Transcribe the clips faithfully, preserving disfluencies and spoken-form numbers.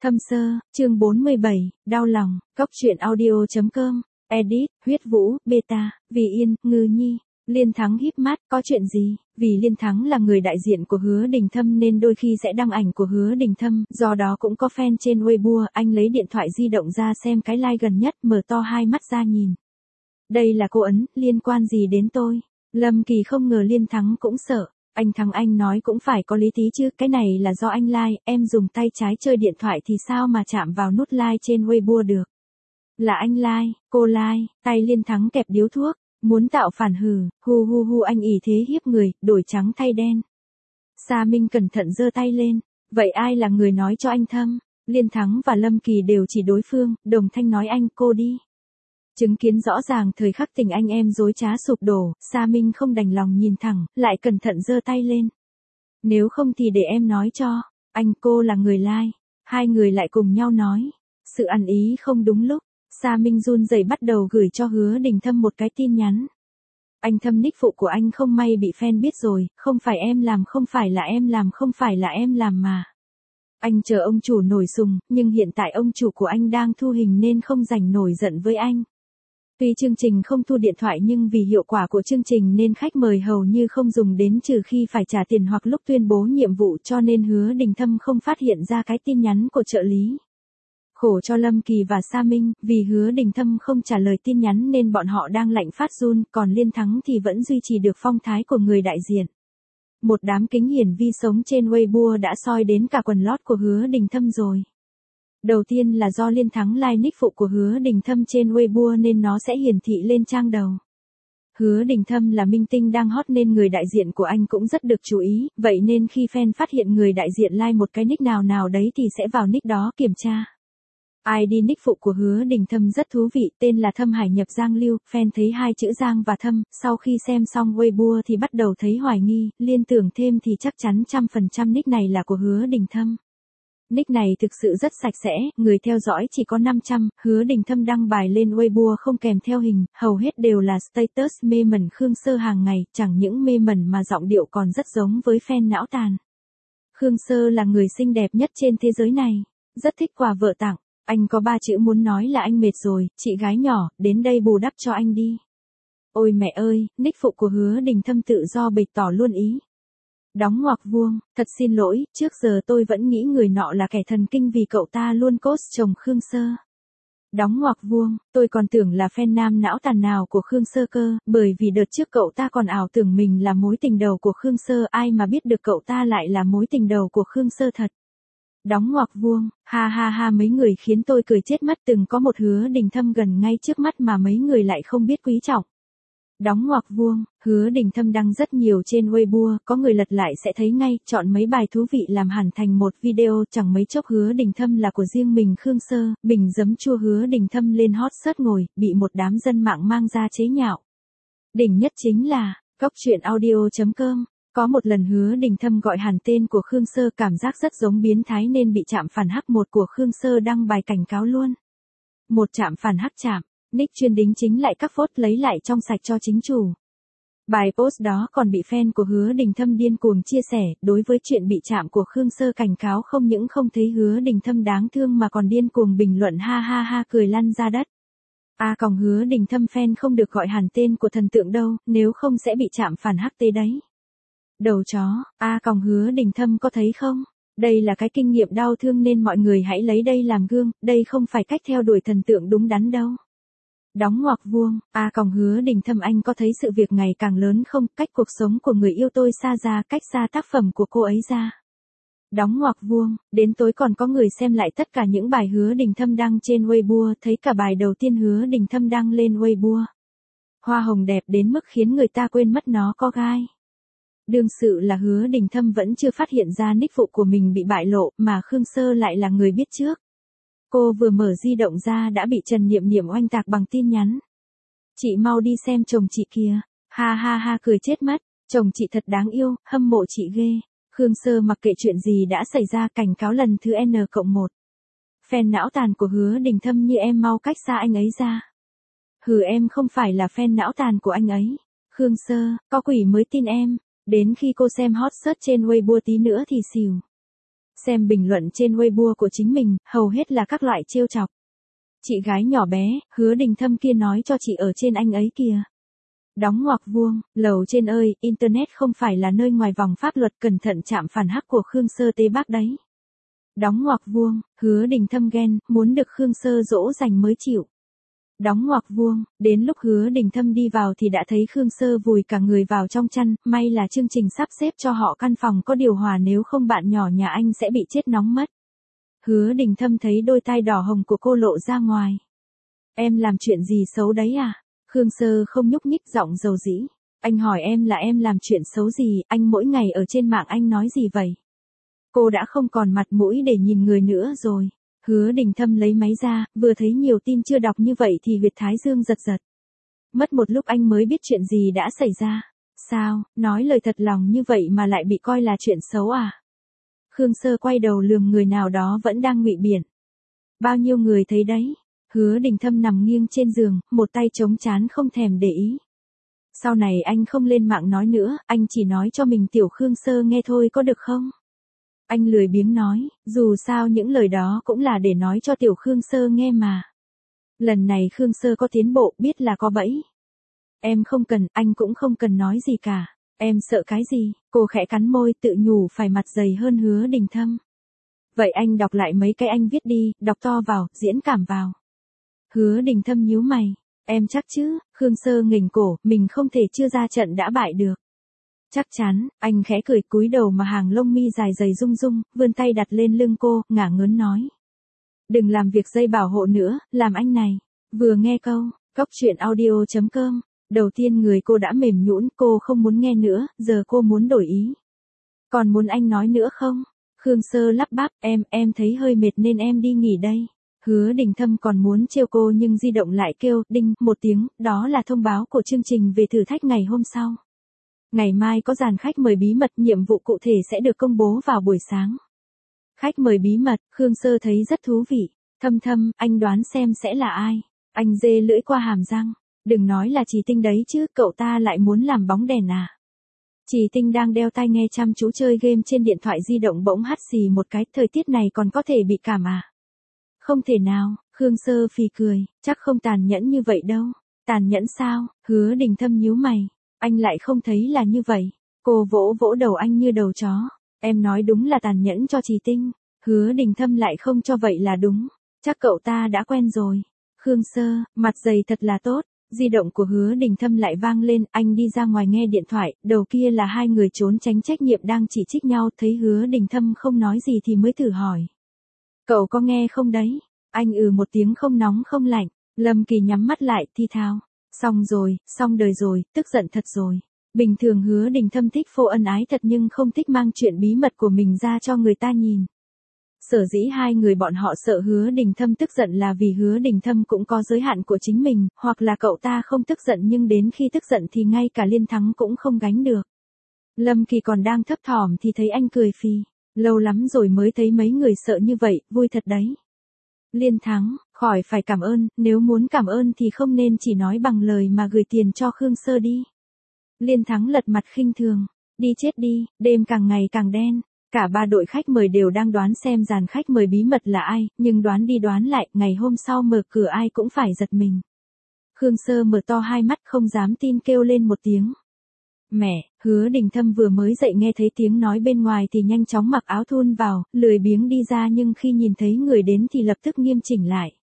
Thâm sơ, chương bốn mươi bảy, đau lòng, cóc truyện audio chấm com, edit, huyết vũ, beta, vì yên, ngư nhi. Liên Thắng híp mắt, có chuyện gì? Vì Liên Thắng là người đại diện của Hứa Đình Thâm nên đôi khi sẽ đăng ảnh của Hứa Đình Thâm, do đó cũng có fan trên Weibo, anh lấy điện thoại di động ra xem cái like gần nhất, mở to hai mắt ra nhìn. Đây là cô ấn, liên quan gì đến tôi? Lâm Kỳ không ngờ Liên Thắng cũng sợ. Anh Thắng anh nói cũng phải có lý tí chứ, cái này là do anh like, em dùng tay trái chơi điện thoại thì sao mà chạm vào nút like trên Weibo được. Là anh like, cô like, tay Liên Thắng kẹp điếu thuốc, muốn tạo phản hừ, hu hu hu anh ỷ thế hiếp người, đổi trắng thay đen. Sa Minh cẩn thận giơ tay lên, vậy ai là người nói cho anh Thâm? Liên Thắng và Lâm Kỳ đều chỉ đối phương, đồng thanh nói anh cô đi. Chứng kiến rõ ràng thời khắc tình anh em dối trá sụp đổ, Sa Minh không đành lòng nhìn thẳng, lại cẩn thận giơ tay lên. Nếu không thì để em nói cho, anh cô là người like. Hai người lại cùng nhau nói. Sự ăn ý không đúng lúc, Sa Minh run rẩy bắt đầu gửi cho Hứa Đình Thâm một cái tin nhắn. Anh Thâm, nick phụ của anh không may bị fan biết rồi, không phải em làm, không phải là em làm, không phải là em làm mà. Anh chờ ông chủ nổi sùng, nhưng hiện tại ông chủ của anh đang thu hình nên không rảnh nổi giận với anh. Tuy chương trình không thu điện thoại nhưng vì hiệu quả của chương trình nên khách mời hầu như không dùng đến trừ khi phải trả tiền hoặc lúc tuyên bố nhiệm vụ, cho nên Hứa Đình Thâm không phát hiện ra cái tin nhắn của trợ lý. Khổ cho Lâm Kỳ và Sa Minh, vì Hứa Đình Thâm không trả lời tin nhắn nên bọn họ đang lạnh phát run, còn Liên Thắng thì vẫn duy trì được phong thái của người đại diện. Một đám kính hiển vi sống trên Weibo đã soi đến cả quần lót của Hứa Đình Thâm rồi. Đầu tiên là do Liên Thắng like nick phụ của Hứa Đình Thâm trên Weibo nên nó sẽ hiển thị lên trang đầu. Hứa Đình Thâm là minh tinh đang hot nên người đại diện của anh cũng rất được chú ý, vậy nên khi fan phát hiện người đại diện like một cái nick nào nào đấy thì sẽ vào nick đó kiểm tra. i đê nick phụ của Hứa Đình Thâm rất thú vị, tên là Thâm Hải nhập Giang Lưu, fan thấy hai chữ Giang và Thâm, sau khi xem xong Weibo thì bắt đầu thấy hoài nghi, liên tưởng thêm thì chắc chắn trăm phần trăm nick này là của Hứa Đình Thâm. Nick này thực sự rất sạch sẽ, người theo dõi chỉ có năm trăm, Hứa Đình Thâm đăng bài lên Weibo không kèm theo hình, hầu hết đều là status mê mẩn Khương Sơ hàng ngày, chẳng những mê mẩn mà giọng điệu còn rất giống với fan não tàn. Khương Sơ là người xinh đẹp nhất trên thế giới này, rất thích quà vợ tặng, anh có ba chữ muốn nói là anh mệt rồi, chị gái nhỏ, đến đây bù đắp cho anh đi. Ôi mẹ ơi, nick phụ của Hứa Đình Thâm tự do bày tỏ luôn ý. Đóng ngoặc vuông, thật xin lỗi, trước giờ tôi vẫn nghĩ người nọ là kẻ thần kinh vì cậu ta luôn post chồng Khương Sơ. Đóng ngoặc vuông, tôi còn tưởng là fan nam não tàn nào của Khương Sơ cơ, bởi vì đợt trước cậu ta còn ảo tưởng mình là mối tình đầu của Khương Sơ, ai mà biết được cậu ta lại là mối tình đầu của Khương Sơ thật. Đóng ngoặc vuông, ha ha ha, mấy người khiến tôi cười chết mất, từng có một Hứa Đình Thâm gần ngay trước mắt mà mấy người lại không biết quý trọng. Đóng ngoặc vuông, Hứa Đình Thâm đăng rất nhiều trên Weibo, có người lật lại sẽ thấy ngay, chọn mấy bài thú vị làm hẳn thành một video, chẳng mấy chốc Hứa Đình Thâm là của riêng mình Khương Sơ, bình giấm chua Hứa Đình Thâm lên hot search ngồi, bị một đám dân mạng mang ra chế nhạo. Đỉnh nhất chính là, cóc truyện audio chấm com, có một lần Hứa Đình Thâm gọi hẳn tên của Khương Sơ, cảm giác rất giống biến thái nên bị trạm phản hack một của Khương Sơ đăng bài cảnh cáo luôn. Một trạm phản hack chạm. Nick chuyên đính chính lại các phốt lấy lại trong sạch cho chính chủ. Bài post đó còn bị fan của Hứa Đình Thâm điên cuồng chia sẻ, đối với chuyện bị chạm của Khương Sơ cảnh cáo không những không thấy Hứa Đình Thâm đáng thương mà còn điên cuồng bình luận ha ha ha cười lăn ra đất. À còn Hứa Đình Thâm fan không được gọi hẳn tên của thần tượng đâu, nếu không sẽ bị chạm phản hắc tế đấy. Đầu chó, à còn Hứa Đình Thâm có thấy không? Đây là cái kinh nghiệm đau thương nên mọi người hãy lấy đây làm gương, đây không phải cách theo đuổi thần tượng đúng đắn đâu. Đóng ngoặc vuông, à còng Hứa Đình Thâm, anh có thấy sự việc ngày càng lớn không, cách cuộc sống của người yêu tôi xa ra, cách xa tác phẩm của cô ấy ra. Đóng ngoặc vuông, đến tối còn có người xem lại tất cả những bài Hứa Đình Thâm đăng trên Weibo, thấy cả bài đầu tiên Hứa Đình Thâm đăng lên Weibo. Hoa hồng đẹp đến mức khiến người ta quên mất nó có gai. Đương sự là Hứa Đình Thâm vẫn chưa phát hiện ra nick phụ của mình bị bại lộ, mà Khương Sơ lại là người biết trước. Cô vừa mở di động ra đã bị Trần Niệm Niệm oanh tạc bằng tin nhắn. Chị mau đi xem chồng chị kìa. Ha ha ha cười chết mất. Chồng chị thật đáng yêu, hâm mộ chị ghê. Khương Sơ mặc kệ chuyện gì đã xảy ra, cảnh cáo lần thứ N cộng một. Fan não tàn của Hứa Đình Thâm như em mau cách xa anh ấy ra. Hừ, em không phải là fan não tàn của anh ấy. Khương Sơ, có quỷ mới tin em. Đến khi cô xem hot search trên Weibo tí nữa thì xỉu. Xem bình luận trên Weibo của chính mình, hầu hết là các loại trêu chọc. Chị gái nhỏ bé, Hứa Đình Thâm kia nói cho chị ở trên anh ấy kìa. Đóng ngoặc vuông, lầu trên ơi, Internet không phải là nơi ngoài vòng pháp luật, cẩn thận chạm phản hắc của Khương Sơ tế bác đấy. Đóng ngoặc vuông, Hứa Đình Thâm ghen, muốn được Khương Sơ dỗ dành mới chịu. Đóng ngoặc vuông, đến lúc Hứa Đình Thâm đi vào thì đã thấy Khương Sơ vùi cả người vào trong chăn, may là chương trình sắp xếp cho họ căn phòng có điều hòa, nếu không bạn nhỏ nhà anh sẽ bị chết nóng mất. Hứa Đình Thâm thấy đôi tai đỏ hồng của cô lộ ra ngoài. Em làm chuyện gì xấu đấy à? Khương Sơ không nhúc nhích, giọng dầu dĩ. Anh hỏi em là em làm chuyện xấu gì, anh mỗi ngày ở trên mạng anh nói gì vậy? Cô đã không còn mặt mũi để nhìn người nữa rồi. Hứa Đình Thâm lấy máy ra, vừa thấy nhiều tin chưa đọc như vậy thì huyệt thái dương giật giật. Mất một lúc anh mới biết chuyện gì đã xảy ra. Sao, nói lời thật lòng như vậy mà lại bị coi là chuyện xấu à? Khương Sơ quay đầu lườm người nào đó vẫn đang ngụy biện. Bao nhiêu người thấy đấy. Hứa Đình Thâm nằm nghiêng trên giường, một tay chống trán không thèm để ý. Sau này anh không lên mạng nói nữa, anh chỉ nói cho mình Tiểu Khương Sơ nghe thôi có được không? Anh lười biếng nói, dù sao những lời đó cũng là để nói cho Tiểu Khương Sơ nghe mà. Lần này Khương Sơ có tiến bộ, biết là có bẫy. Em không cần, anh cũng không cần nói gì cả. Em sợ cái gì? Cô khẽ cắn môi, tự nhủ phải mặt dày hơn Hứa Đình Thâm. Vậy anh đọc lại mấy cái anh viết đi, đọc to vào, diễn cảm vào. Hứa Đình Thâm nhíu mày. Em chắc chứ? Khương Sơ nghềnh cổ, mình không thể chưa ra trận đã bại được. Chắc chắn, anh khẽ cười, cúi đầu mà hàng lông mi dài dày rung rung, vươn tay đặt lên lưng cô, ngả ngớn nói. Đừng làm việc dây bảo hộ nữa, làm anh này. Vừa nghe câu, cóc truyện audio chấm com, đầu tiên người cô đã mềm nhũn, cô không muốn nghe nữa, giờ cô muốn đổi ý. Còn muốn anh nói nữa không? Khương Sơ lắp bắp, em, em thấy hơi mệt nên em đi nghỉ đây. Hứa Đình Thâm còn muốn trêu cô nhưng di động lại kêu, đinh, một tiếng, đó là thông báo của chương trình về thử thách ngày hôm sau. Ngày mai có dàn khách mời bí mật, nhiệm vụ cụ thể sẽ được công bố vào buổi sáng. Khách mời bí mật, Khương Sơ thấy rất thú vị. Thâm Thâm, anh đoán xem sẽ là ai? Anh dê lưỡi qua hàm răng. Đừng nói là Trì Tinh đấy chứ, cậu ta lại muốn làm bóng đèn à? Trì Tinh đang đeo tai nghe chăm chú chơi game trên điện thoại di động bỗng hắt xì một cái, thời tiết này còn có thể bị cảm à? Không thể nào, Khương Sơ phì cười, chắc không tàn nhẫn như vậy đâu. Tàn nhẫn sao? Hứa Đình Thâm nhíu mày. Anh lại không thấy là như vậy. Cô vỗ vỗ đầu anh như đầu chó. Em nói đúng là tàn nhẫn cho Trì Tinh. Hứa Đình Thâm lại không cho vậy là đúng. Chắc cậu ta đã quen rồi. Khương Sơ, mặt dày thật là tốt. Di động của Hứa Đình Thâm lại vang lên, anh đi ra ngoài nghe điện thoại, đầu kia là hai người trốn tránh trách nhiệm đang chỉ trích nhau, thấy Hứa Đình Thâm không nói gì thì mới thử hỏi. Cậu có nghe không đấy? Anh ừ một tiếng không nóng không lạnh. Lâm Kỳ nhắm mắt lại, thi thao. Xong rồi, xong đời rồi, tức giận thật rồi. Bình thường Hứa Đình Thâm thích phô ân ái thật nhưng không thích mang chuyện bí mật của mình ra cho người ta nhìn. Sở dĩ hai người bọn họ sợ Hứa Đình Thâm tức giận là vì Hứa Đình Thâm cũng có giới hạn của chính mình, hoặc là cậu ta không tức giận nhưng đến khi tức giận thì ngay cả Liên Thắng cũng không gánh được. Lâm Kỳ còn đang thấp thỏm thì thấy anh cười phì. Lâu lắm rồi mới thấy mấy người sợ như vậy, vui thật đấy. Liên Thắng, khỏi phải cảm ơn, nếu muốn cảm ơn thì không nên chỉ nói bằng lời mà gửi tiền cho Khương Sơ đi. Liên Thắng lật mặt khinh thường. Đi chết đi, đêm càng ngày càng đen. Cả ba đội khách mời đều đang đoán xem dàn khách mời bí mật là ai, nhưng đoán đi đoán lại, ngày hôm sau mở cửa ai cũng phải giật mình. Khương Sơ mở to hai mắt không dám tin kêu lên một tiếng. Mẹ, Hứa Đình Thâm vừa mới dậy nghe thấy tiếng nói bên ngoài thì nhanh chóng mặc áo thun vào, lười biếng đi ra nhưng khi nhìn thấy người đến thì lập tức nghiêm chỉnh lại.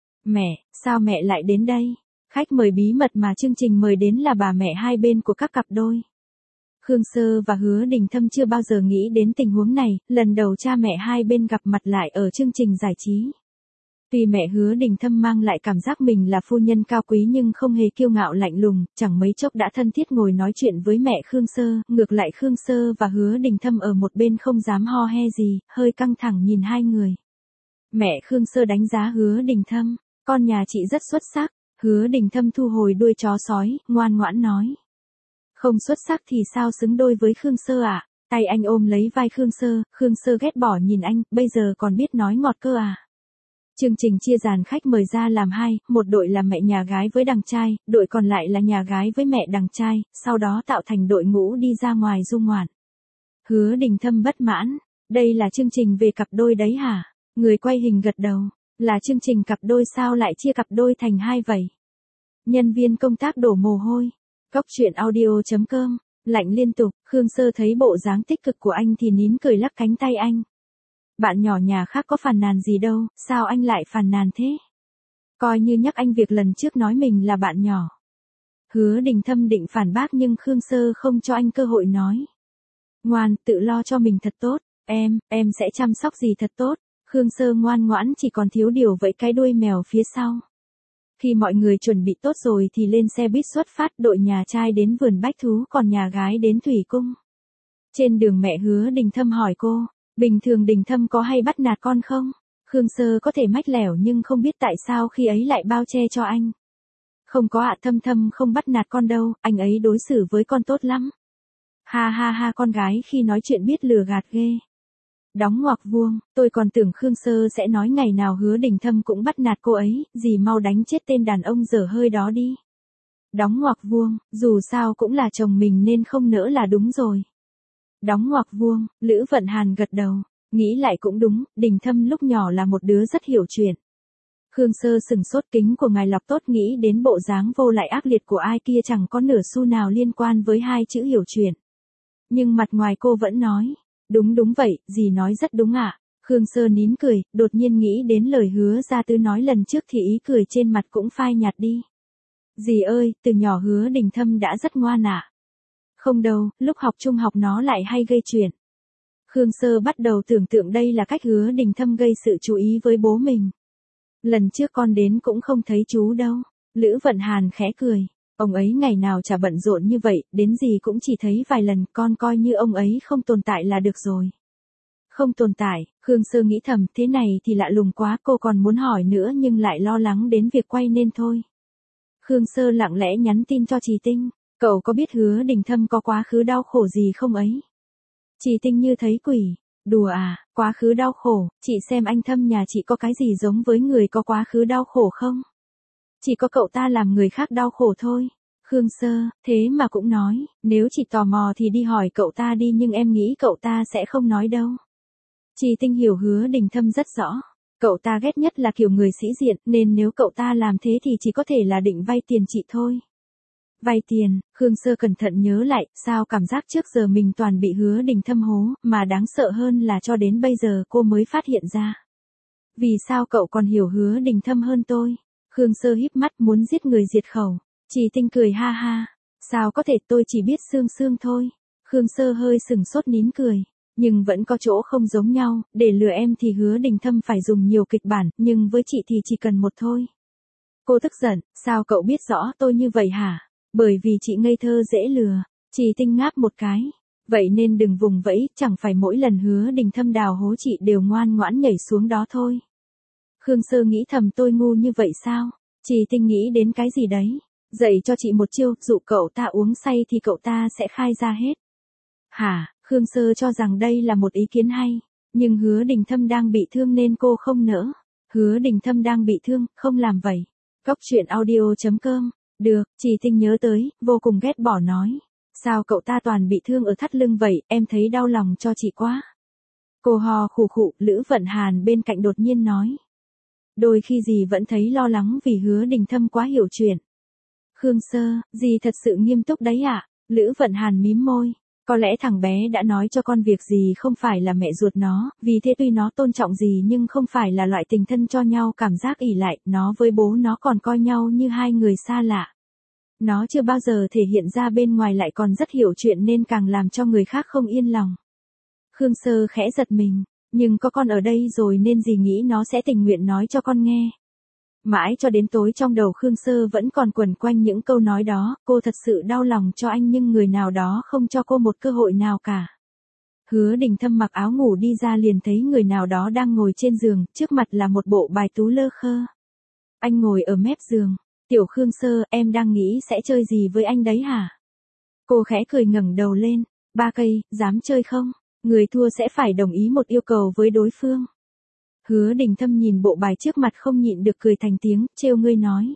Mẹ, sao mẹ lại đến đây? Khách mời bí mật mà chương trình mời đến là bà mẹ hai bên của các cặp đôi. Khương Sơ và Hứa Đình Thâm chưa bao giờ nghĩ đến tình huống này, lần đầu cha mẹ hai bên gặp mặt lại ở chương trình giải trí. Tuy mẹ Hứa Đình Thâm mang lại cảm giác mình là phu nhân cao quý nhưng không hề kiêu ngạo lạnh lùng, chẳng mấy chốc đã thân thiết ngồi nói chuyện với mẹ Khương Sơ, ngược lại Khương Sơ và Hứa Đình Thâm ở một bên không dám ho he gì, hơi căng thẳng nhìn hai người. Mẹ Khương Sơ đánh giá Hứa Đình Thâm, con nhà chị rất xuất sắc. Hứa Đình Thâm thu hồi đuôi chó sói, ngoan ngoãn nói. Không xuất sắc thì sao xứng đôi với Khương Sơ ạ? À? Tay anh ôm lấy vai Khương Sơ, Khương Sơ ghét bỏ nhìn anh, bây giờ còn biết nói ngọt cơ à? Chương trình chia dàn khách mời ra làm hai, một đội là mẹ nhà gái với đằng trai, đội còn lại là nhà gái với mẹ đằng trai, sau đó tạo thành đội ngũ đi ra ngoài du ngoạn. Hứa Đình Thâm bất mãn, Đây là chương trình về cặp đôi đấy hả? Người quay hình gật đầu. Là chương trình cặp đôi sao lại chia cặp đôi thành hai vậy? Nhân viên công tác đổ mồ hôi. Cóc truyện audio chấm com. Lạnh liên tục, Khương Sơ thấy bộ dáng tích cực của anh thì nín cười lắc cánh tay anh. Bạn nhỏ nhà khác có phàn nàn gì đâu, sao anh lại phàn nàn thế? Coi như nhắc anh việc lần trước nói mình là bạn nhỏ. Hứa Đình Thâm định phản bác nhưng Khương Sơ không cho anh cơ hội nói. Ngoan, tự lo cho mình thật tốt, em, em sẽ chăm sóc gì thật tốt. Khương Sơ ngoan ngoãn chỉ còn thiếu điều vẫy cái đuôi mèo phía sau. Khi mọi người chuẩn bị tốt rồi thì lên xe buýt xuất phát, đội nhà trai đến vườn bách thú còn nhà gái đến thủy cung. Trên đường mẹ Hứa Đình Thâm hỏi cô, bình thường Đình Thâm có hay bắt nạt con không? Khương Sơ có thể mách lẻo nhưng không biết tại sao khi ấy lại bao che cho anh. Không có ạ, Thâm Thâm không bắt nạt con đâu, anh ấy đối xử với con tốt lắm. Ha ha ha, con gái khi nói chuyện biết lừa gạt ghê. Đóng ngoặc vuông, tôi còn tưởng Khương Sơ sẽ nói ngày nào Hứa Đình Thâm cũng bắt nạt cô ấy, dì mau đánh chết tên đàn ông dở hơi đó đi. Đóng ngoặc vuông, dù sao cũng là chồng mình nên không nỡ là đúng rồi. Đóng ngoặc vuông, Lữ Vận Hàn gật đầu, nghĩ lại cũng đúng, Đình Thâm lúc nhỏ là một đứa rất hiểu chuyện. Khương Sơ sừng sốt, kính của ngài lọc tốt, nghĩ đến bộ dáng vô lại ác liệt của ai kia chẳng có nửa xu nào liên quan với hai chữ hiểu chuyện. Nhưng mặt ngoài cô vẫn nói, đúng đúng vậy, dì nói rất đúng ạ. Khương Sơ nín cười, đột nhiên nghĩ đến lời Hứa Gia Tư nói lần trước thì ý cười trên mặt cũng phai nhạt đi. Dì ơi, từ nhỏ Hứa Đình Thâm đã rất ngoan ạ. Không đâu, lúc học trung học nó lại hay gây chuyện. Khương Sơ bắt đầu tưởng tượng đây là cách Hứa Đình Thâm gây sự chú ý với bố mình. Lần trước con đến cũng không thấy chú đâu. Lữ Vận Hàn khẽ cười. Ông ấy ngày nào chả bận rộn như vậy, đến gì cũng chỉ thấy vài lần, con coi như ông ấy không tồn tại là được rồi. Không tồn tại, Khương Sơ nghĩ thầm, thế này thì lạ lùng quá, cô còn muốn hỏi nữa nhưng lại lo lắng đến việc quay nên thôi. Khương Sơ lặng lẽ nhắn tin cho Trì Tinh, cậu có biết Hứa Đình Thâm có quá khứ đau khổ gì không ấy? Trì Tinh như thấy quỷ, đùa à, quá khứ đau khổ, chị xem anh Thâm nhà chị có cái gì giống với người có quá khứ đau khổ không? Chỉ có cậu ta làm người khác đau khổ thôi. Khương Sơ, thế mà cũng nói, nếu chị tò mò thì đi hỏi cậu ta đi nhưng em nghĩ cậu ta sẽ không nói đâu. Trì Tinh hiểu Hứa Đình Thâm rất rõ. Cậu ta ghét nhất là kiểu người sĩ diện, nên nếu cậu ta làm thế thì chỉ có thể là định vay tiền chị thôi. Vay tiền, Khương Sơ cẩn thận nhớ lại, sao cảm giác trước giờ mình toàn bị Hứa Đình Thâm hố, mà đáng sợ hơn là cho đến bây giờ cô mới phát hiện ra. Vì sao cậu còn hiểu Hứa Đình Thâm hơn tôi? Khương Sơ híp mắt muốn giết người diệt khẩu. Trì Tinh cười ha ha. Sao có thể, tôi chỉ biết Sương Sương thôi. Khương Sơ hơi sừng sốt nín cười. Nhưng vẫn có chỗ không giống nhau, để lừa em thì Hứa Đình Thâm phải dùng nhiều kịch bản, nhưng với chị thì chỉ cần một thôi. Cô tức giận, sao cậu biết rõ tôi như vậy hả? Bởi vì chị ngây thơ dễ lừa. Trì Tinh ngáp một cái. Vậy nên đừng vùng vẫy, chẳng phải mỗi lần Hứa Đình Thâm đào hố chị đều ngoan ngoãn nhảy xuống đó thôi. Khương Sơ nghĩ thầm, tôi ngu như vậy sao? Trì Tinh nghĩ đến cái gì đấy? Dạy cho chị một chiêu, dụ cậu ta uống say thì cậu ta sẽ khai ra hết. Hả? Khương Sơ cho rằng đây là một ý kiến hay. Nhưng Hứa Đình Thâm đang bị thương nên cô không nỡ. Hứa Đình Thâm đang bị thương, không làm vậy. Cóc truyện audio chấm com. Được, Trì Tinh nhớ tới, vô cùng ghét bỏ nói. Sao cậu ta toàn bị thương ở thắt lưng vậy, em thấy đau lòng cho chị quá. Cô hò khủ khụ, Lữ Vận Hàn bên cạnh đột nhiên nói. Đôi khi dì vẫn thấy lo lắng vì Hứa Đình Thâm quá hiểu chuyện. Khương Sơ, dì thật sự nghiêm túc đấy ạ. À? Lữ Vận Hàn mím môi. Có lẽ thằng bé đã nói cho con việc gì không phải là mẹ ruột nó, vì thế tuy nó tôn trọng dì nhưng không phải là loại tình thân cho nhau cảm giác ỷ lại, nó với bố nó còn coi nhau như hai người xa lạ. Nó chưa bao giờ thể hiện ra bên ngoài lại còn rất hiểu chuyện nên càng làm cho người khác không yên lòng. Khương Sơ khẽ giật mình, nhưng có con ở đây rồi nên dì nghĩ nó sẽ tình nguyện nói cho con nghe. Mãi cho đến tối trong đầu Khương Sơ vẫn còn quẩn quanh những câu nói đó, cô thật sự đau lòng cho anh nhưng người nào đó không cho cô một cơ hội nào cả. Hứa Đình Thâm mặc áo ngủ đi ra liền thấy người nào đó đang ngồi trên giường, trước mặt là một bộ bài tú lơ khơ. Anh ngồi ở mép giường. Tiểu Khương Sơ, em đang nghĩ sẽ chơi gì với anh đấy hả? Cô khẽ cười ngẩng đầu lên. Ba cây, dám chơi không? Người thua sẽ phải đồng ý một yêu cầu với đối phương. Hứa Đình Thâm nhìn bộ bài trước mặt không nhịn được cười thành tiếng, trêu ngươi nói.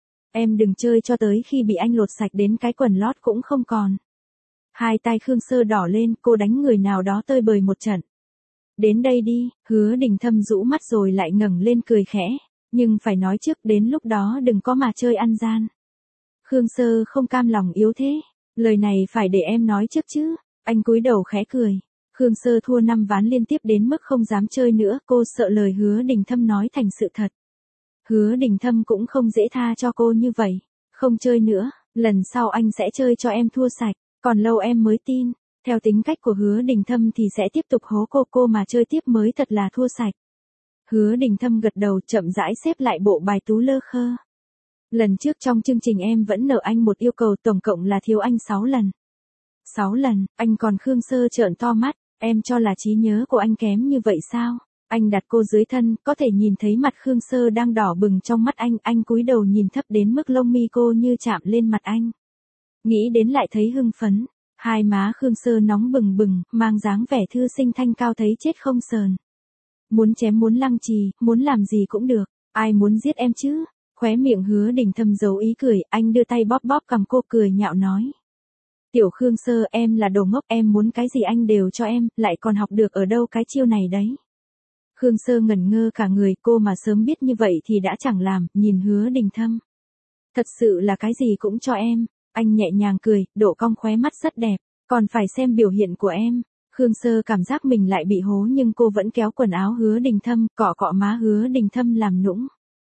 Em đừng chơi cho tới khi bị anh lột sạch đến cái quần lót cũng không còn. Hai tay Khương Sơ đỏ lên, cô đánh người nào đó tơi bời một trận. Đến đây đi, Hứa Đình Thâm rũ mắt rồi lại ngẩng lên cười khẽ, nhưng phải nói trước đến lúc đó đừng có mà chơi ăn gian. Khương Sơ không cam lòng yếu thế, lời này phải để em nói trước chứ, anh cúi đầu khẽ cười. Khương Sơ thua năm ván liên tiếp đến mức không dám chơi nữa, cô sợ lời Hứa Đình Thâm nói thành sự thật. Hứa Đình Thâm cũng không dễ tha cho cô như vậy, không chơi nữa, lần sau anh sẽ chơi cho em thua sạch, còn lâu em mới tin. Theo tính cách của Hứa Đình Thâm thì sẽ tiếp tục hố cô cô mà chơi tiếp mới thật là thua sạch. Hứa Đình Thâm gật đầu chậm rãi xếp lại bộ bài tú lơ khơ. Lần trước trong chương trình em vẫn nợ anh một yêu cầu, tổng cộng là thiếu anh sáu lần. sáu lần, anh còn Khương Sơ trợn to mắt, em cho là trí nhớ của anh kém như vậy sao? Anh đặt cô dưới thân, có thể nhìn thấy mặt Khương Sơ đang đỏ bừng trong mắt anh, anh cúi đầu nhìn thấp đến mức lông mi cô như chạm lên mặt anh. Nghĩ đến lại thấy hưng phấn. Hai má Khương Sơ nóng bừng bừng, mang dáng vẻ thư sinh thanh cao thấy chết không sờn. Muốn chém muốn lăng trì, muốn làm gì cũng được, ai muốn giết em chứ? Khóe miệng Hứa Đình Thâm giấu ý cười, anh đưa tay bóp bóp cằm cô cười nhạo nói. Tiểu Khương Sơ, em là đồ ngốc, em muốn cái gì anh đều cho em, lại còn học được ở đâu cái chiêu này đấy. Khương Sơ ngẩn ngơ cả người, cô mà sớm biết như vậy thì đã chẳng làm, nhìn Hứa Đình Thâm. Thật sự là cái gì cũng cho em. Anh nhẹ nhàng cười, độ cong khóe mắt rất đẹp, còn phải xem biểu hiện của em. Khương Sơ cảm giác mình lại bị hố nhưng cô vẫn kéo quần áo Hứa Đình Thâm, cọ cọ má Hứa Đình Thâm làm nũng.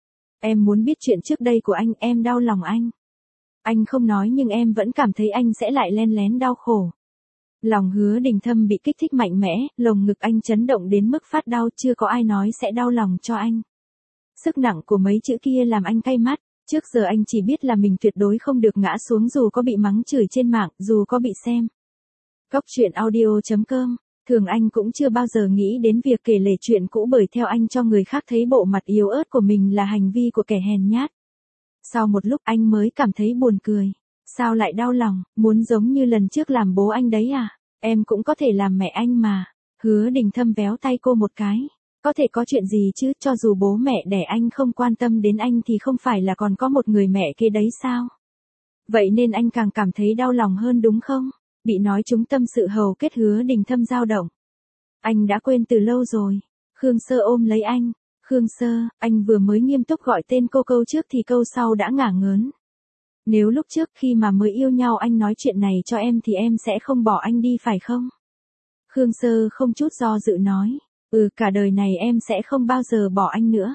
Em muốn biết chuyện trước đây của anh, em đau lòng anh. Anh không nói nhưng em vẫn cảm thấy anh sẽ lại len lén đau khổ. Lòng Hứa Đình Thâm bị kích thích mạnh mẽ, lồng ngực anh chấn động đến mức phát đau, chưa có ai nói sẽ đau lòng cho anh. Sức nặng của mấy chữ kia làm anh cay mắt. Trước giờ anh chỉ biết là mình tuyệt đối không được ngã xuống dù có bị mắng chửi trên mạng, dù có bị xem. Cóc truyện audio chấm com, thường anh cũng chưa bao giờ nghĩ đến việc kể lể chuyện cũ bởi theo anh cho người khác thấy bộ mặt yếu ớt của mình là hành vi của kẻ hèn nhát. Sau một lúc anh mới cảm thấy buồn cười. Sao lại đau lòng, muốn giống như lần trước làm bố anh đấy à? Em cũng có thể làm mẹ anh mà. Hứa Đình Thâm véo tay cô một cái. Có thể có chuyện gì chứ, cho dù bố mẹ đẻ anh không quan tâm đến anh thì không phải là còn có một người mẹ kia đấy sao? Vậy nên anh càng cảm thấy đau lòng hơn đúng không? Bị nói trúng tâm sự hầu kết Hứa Đình Thâm dao động. Anh đã quên từ lâu rồi. Khương Sơ ôm lấy anh. Khương Sơ, anh vừa mới nghiêm túc gọi tên cô câu trước thì câu sau đã ngả ngớn. Nếu lúc trước khi mà mới yêu nhau anh nói chuyện này cho em thì em sẽ không bỏ anh đi phải không? Khương Sơ không chút do dự nói. Ừ, cả đời này em sẽ không bao giờ bỏ anh nữa.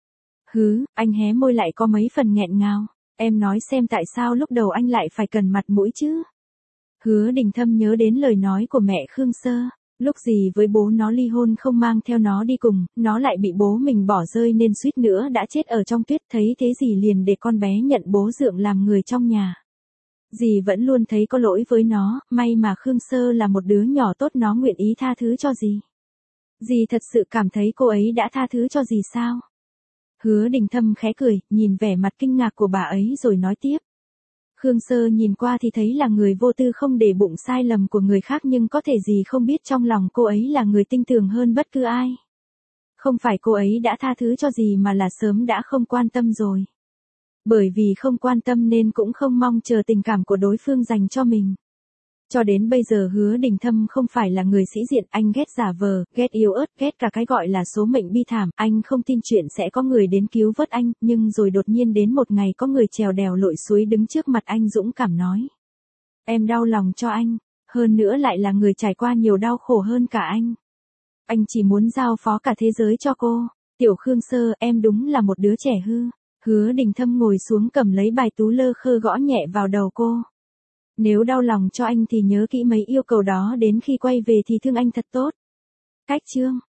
Hứ, anh hé môi lại có mấy phần nghẹn ngào. Em nói xem tại sao lúc đầu anh lại phải cần mặt mũi chứ? Hứa Đình Thâm nhớ đến lời nói của mẹ Khương Sơ. Lúc gì với bố nó ly hôn không mang theo nó đi cùng, nó lại bị bố mình bỏ rơi nên suýt nữa đã chết ở trong tuyết, thấy thế dì liền để con bé nhận bố dượng làm người trong nhà. Dì vẫn luôn thấy có lỗi với nó, may mà Khương Sơ là một đứa nhỏ tốt nó nguyện ý tha thứ cho dì. Dì thật sự cảm thấy cô ấy đã tha thứ cho dì sao? Hứa Đình Thâm khẽ cười, nhìn vẻ mặt kinh ngạc của bà ấy rồi nói tiếp. Khương Sơ nhìn qua thì thấy là người vô tư không để bụng sai lầm của người khác nhưng có thể dì không biết trong lòng cô ấy là người tinh tường hơn bất cứ ai. Không phải cô ấy đã tha thứ cho dì mà là sớm đã không quan tâm rồi. Bởi vì không quan tâm nên cũng không mong chờ tình cảm của đối phương dành cho mình. Cho đến bây giờ Hứa Đình Thâm không phải là người sĩ diện, anh ghét giả vờ, ghét yếu ớt, ghét cả cái gọi là số mệnh bi thảm, anh không tin chuyện sẽ có người đến cứu vớt anh, nhưng rồi đột nhiên đến một ngày có người trèo đèo lội suối đứng trước mặt anh dũng cảm nói. Em đau lòng cho anh, hơn nữa lại là người trải qua nhiều đau khổ hơn cả anh. Anh chỉ muốn giao phó cả thế giới cho cô. Tiểu Khương Sơ, em đúng là một đứa trẻ hư. Hứa Đình Thâm ngồi xuống cầm lấy bài tú lơ khơ gõ nhẹ vào đầu cô. Nếu đau lòng cho anh thì nhớ kỹ mấy yêu cầu đó đến khi quay về thì thương anh thật tốt. Cách chương